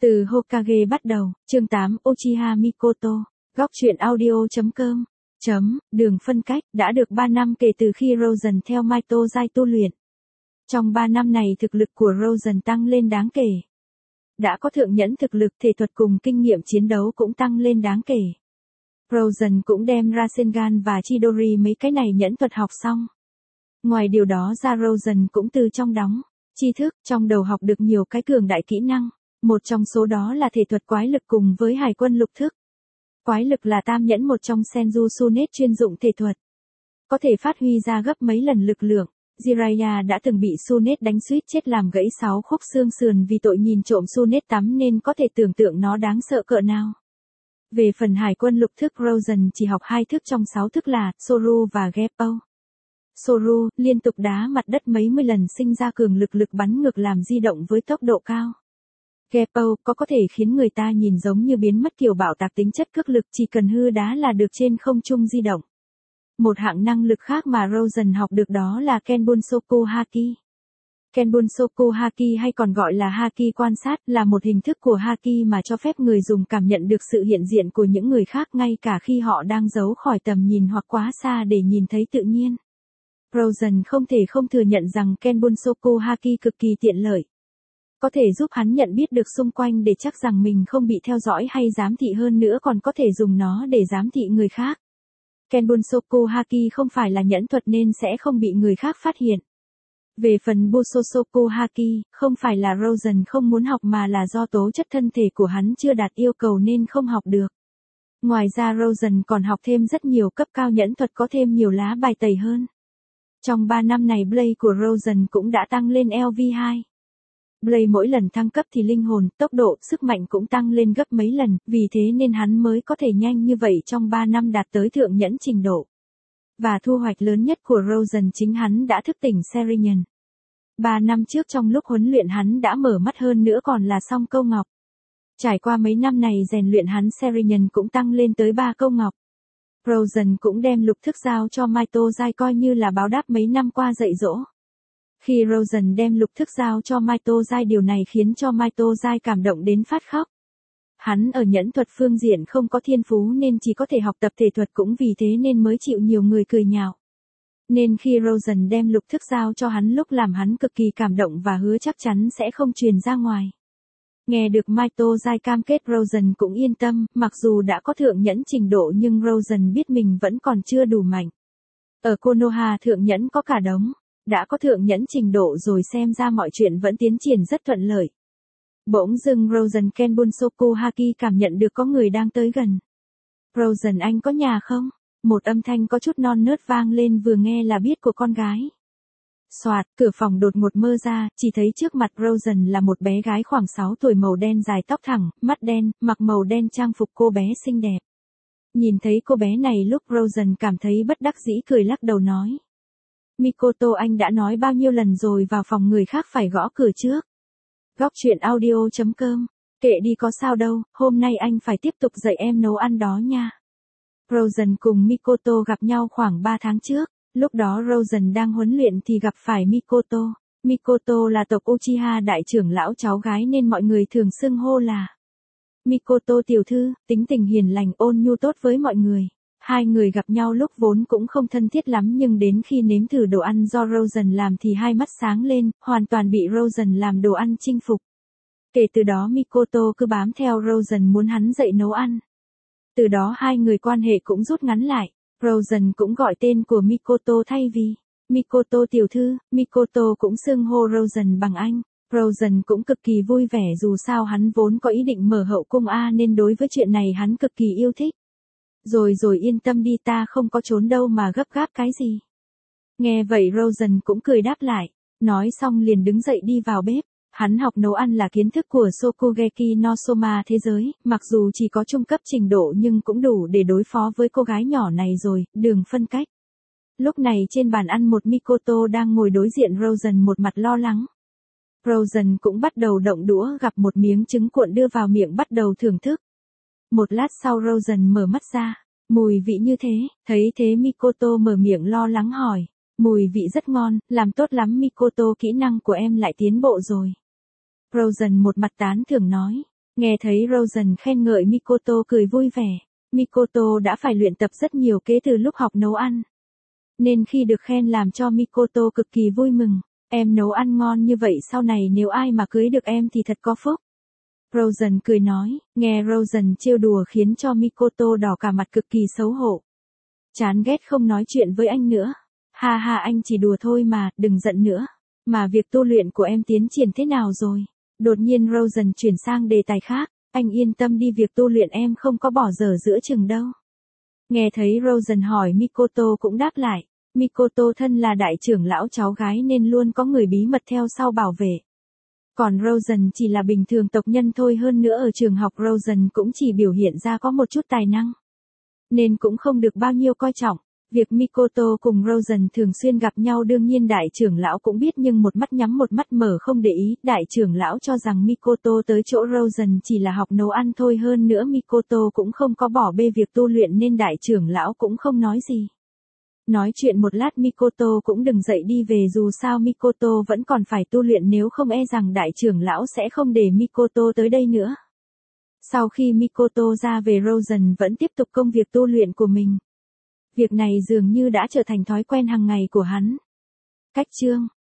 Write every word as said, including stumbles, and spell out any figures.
Từ Hokage bắt đầu, chương tám Uchiha Mikoto, góc truyện audio.com, chấm, đường phân cách, đã được ba năm kể từ khi Rosen theo Maito Zai tu luyện. Trong ba năm này thực lực của Rosen tăng lên đáng kể. Đã có thượng nhẫn thực lực thể thuật cùng kinh nghiệm chiến đấu cũng tăng lên đáng kể. Rosen cũng đem Rasengan và Chidori mấy cái này nhẫn thuật học xong. Ngoài điều đó ra Rosen cũng từ trong đóng, tri thức, trong đầu học được nhiều cái cường đại kỹ năng. Một trong số đó là thể thuật quái lực cùng với hải quân lục thức. Quái lực là tam nhẫn một trong Senju Sunet chuyên dụng thể thuật. Có thể phát huy ra gấp mấy lần lực lượng. Jiraiya đã từng bị Sunet đánh suýt chết làm gãy sáu khúc xương sườn vì tội nhìn trộm Sunet tắm nên có thể tưởng tượng nó đáng sợ cỡ nào. Về phần hải quân lục thức Rosen chỉ học hai thức trong sáu thức là Soru và Geppo. Soru, liên tục đá mặt đất mấy mươi lần sinh ra cường lực lực bắn ngược làm di động với tốc độ cao. Geppo có có thể khiến người ta nhìn giống như biến mất kiểu bạo tạc tính chất cước lực chỉ cần hư đá là được trên không trung di động. Một hạng năng lực khác mà Rosen học được đó là Kenbunsoku Haki. Kenbunsoku Haki hay còn gọi là Haki quan sát là một hình thức của Haki mà cho phép người dùng cảm nhận được sự hiện diện của những người khác ngay cả khi họ đang giấu khỏi tầm nhìn hoặc quá xa để nhìn thấy tự nhiên. Rosen không thể không thừa nhận rằng Kenbunsoku Haki cực kỳ tiện lợi. Có thể giúp hắn nhận biết được xung quanh để chắc rằng mình không bị theo dõi hay giám thị hơn nữa còn có thể dùng nó để giám thị người khác. Kenbunsoku Haki không phải là nhẫn thuật nên sẽ không bị người khác phát hiện. Về phần Busosoku Haki, không phải là Rosen không muốn học mà là do tố chất thân thể của hắn chưa đạt yêu cầu nên không học được. Ngoài ra Rosen còn học thêm rất nhiều cấp cao nhẫn thuật có thêm nhiều lá bài tẩy hơn. Trong ba năm này Blade của Rosen cũng đã tăng lên L V hai. Blade mỗi lần thăng cấp thì linh hồn, tốc độ, sức mạnh cũng tăng lên gấp mấy lần, vì thế nên hắn mới có thể nhanh như vậy trong ba năm đạt tới thượng nhẫn trình độ. Và thu hoạch lớn nhất của Rosen chính hắn đã thức tỉnh Serinhân. Ba năm trước trong lúc huấn luyện hắn đã mở mắt hơn nữa còn là song câu ngọc. Trải qua mấy năm này rèn luyện hắn Serinhân cũng tăng lên tới ba câu ngọc. Rosen cũng đem lục thức giao cho Maito Zai coi như là báo đáp mấy năm qua dạy dỗ. Khi Rosen đem lục thức giao cho Maito Zai điều này khiến cho Maito Zai cảm động đến phát khóc. Hắn ở nhẫn thuật phương diện không có thiên phú nên chỉ có thể học tập thể thuật cũng vì thế nên mới chịu nhiều người cười nhạo. Nên khi Rosen đem lục thức giao cho hắn lúc làm hắn cực kỳ cảm động và hứa chắc chắn sẽ không truyền ra ngoài. Nghe được Maito Zai cam kết Rosen cũng yên tâm, mặc dù đã có thượng nhẫn trình độ nhưng Rosen biết mình vẫn còn chưa đủ mạnh. Ở Konoha thượng nhẫn có cả đống. Đã có thượng nhẫn trình độ rồi xem ra mọi chuyện vẫn tiến triển rất thuận lợi. Bỗng dưng Rosen Kenbunsoku Haki cảm nhận được có người đang tới gần. Rosen anh có nhà không? Một âm thanh có chút non nớt vang lên vừa nghe là biết của con gái. Soạt, cửa phòng đột ngột mơ ra, chỉ thấy trước mặt Rosen là một bé gái khoảng sáu tuổi màu đen dài tóc thẳng, mắt đen, mặc màu đen trang phục cô bé xinh đẹp. Nhìn thấy cô bé này lúc Rosen cảm thấy bất đắc dĩ cười lắc đầu nói. Mikoto anh đã nói bao nhiêu lần rồi vào phòng người khác phải gõ cửa trước. Góc truyện audio.com, kệ đi có sao đâu, hôm nay anh phải tiếp tục dạy em nấu ăn đó nha. Rosen cùng Mikoto gặp nhau khoảng ba tháng trước, lúc đó Rosen đang huấn luyện thì gặp phải Mikoto. Mikoto là tộc Uchiha đại trưởng lão cháu gái nên mọi người thường xưng hô là Mikoto tiểu thư, tính tình hiền lành ôn nhu tốt với mọi người. Hai người gặp nhau lúc vốn cũng không thân thiết lắm nhưng đến khi nếm thử đồ ăn do Rosen làm thì hai mắt sáng lên, hoàn toàn bị Rosen làm đồ ăn chinh phục. Kể từ đó Mikoto cứ bám theo Rosen muốn hắn dạy nấu ăn. Từ đó hai người quan hệ cũng rút ngắn lại, Rosen cũng gọi tên của Mikoto thay vì Mikoto tiểu thư, Mikoto cũng xưng hô Rosen bằng anh. Rosen cũng cực kỳ vui vẻ dù sao hắn vốn có ý định mở hậu cung A nên đối với chuyện này hắn cực kỳ yêu thích. Rồi rồi yên tâm đi ta không có trốn đâu mà gấp gáp cái gì. Nghe vậy Rosen cũng cười đáp lại, nói xong liền đứng dậy đi vào bếp. Hắn học nấu ăn là kiến thức của Shokugeki no Soma thế giới, mặc dù chỉ có trung cấp trình độ nhưng cũng đủ để đối phó với cô gái nhỏ này rồi, đường phân cách. Lúc này trên bàn ăn một Mikoto đang ngồi đối diện Rosen một mặt lo lắng. Rosen cũng bắt đầu động đũa gặp một miếng trứng cuộn đưa vào miệng bắt đầu thưởng thức. Một lát sau Rosen mở mắt ra, mùi vị như thế, thấy thế Mikoto mở miệng lo lắng hỏi, mùi vị rất ngon, làm tốt lắm Mikoto kỹ năng của em lại tiến bộ rồi. Rosen một mặt tán thưởng nói, Nghe thấy Rosen khen ngợi Mikoto cười vui vẻ. Mikoto đã phải luyện tập rất nhiều kế từ lúc học nấu ăn. Nên khi được khen làm cho Mikoto cực kỳ vui mừng. Em nấu ăn ngon như vậy sau này nếu ai mà cưới được em thì thật có phúc. Rosen cười nói, nghe Rosen trêu đùa khiến cho Mikoto đỏ cả mặt cực kỳ xấu hổ. Chán ghét không nói chuyện với anh nữa. Ha ha anh chỉ đùa thôi mà, đừng giận nữa. Mà việc tu luyện của em tiến triển thế nào rồi? Đột nhiên Rosen chuyển sang đề tài khác. Anh yên tâm đi, việc tu luyện em không có bỏ dở giữa chừng đâu. Nghe thấy Rosen hỏi Mikoto cũng đáp lại. Mikoto thân là đại trưởng lão cháu gái nên luôn có người bí mật theo sau bảo vệ. Còn Rosen chỉ là bình thường tộc nhân thôi, hơn nữa ở trường học Rosen cũng chỉ biểu hiện ra có một chút tài năng. Nên cũng không được bao nhiêu coi trọng. Việc Mikoto cùng Rosen thường xuyên gặp nhau đương nhiên đại trưởng lão cũng biết nhưng một mắt nhắm một mắt mở không để ý. Đại trưởng lão cho rằng Mikoto tới chỗ Rosen chỉ là học nấu ăn thôi, hơn nữa Mikoto cũng không có bỏ bê việc tu luyện nên đại trưởng lão cũng không nói gì. Nói chuyện một lát Mikoto cũng đừng dậy đi về, dù sao Mikoto vẫn còn phải tu luyện, nếu không e rằng đại trưởng lão sẽ không để Mikoto tới đây nữa. Sau khi Mikoto ra về, Rosen vẫn tiếp tục công việc tu luyện của mình. Việc này dường như đã trở thành thói quen hàng ngày của hắn. Cách chương